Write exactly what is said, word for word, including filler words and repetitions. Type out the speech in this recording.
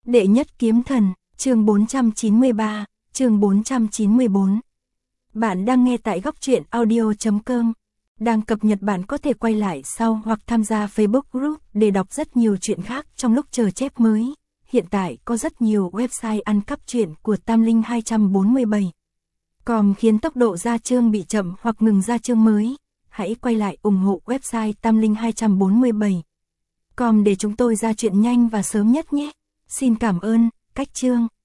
Đệ nhất kiếm thần, chương bốn trăm chín mươi ba, chương bốn trăm chín mươi bốn. Bạn đang nghe tại góc truyện audio chấm com. Đang cập nhật bạn có thể quay lại sau hoặc tham gia Facebook group để đọc rất nhiều chuyện khác trong lúc chờ chép mới. Hiện tại có rất nhiều website ăn cắp truyện của Tam Linh hai trăm bốn mươi bảy. Com khiến tốc độ ra chương bị chậm hoặc ngừng ra chương mới. Hãy quay lại ủng hộ website Tam Linh hai trăm bốn mươi bảy. Com để chúng tôi ra chuyện nhanh và sớm nhất nhé. Xin cảm ơn, cách chương.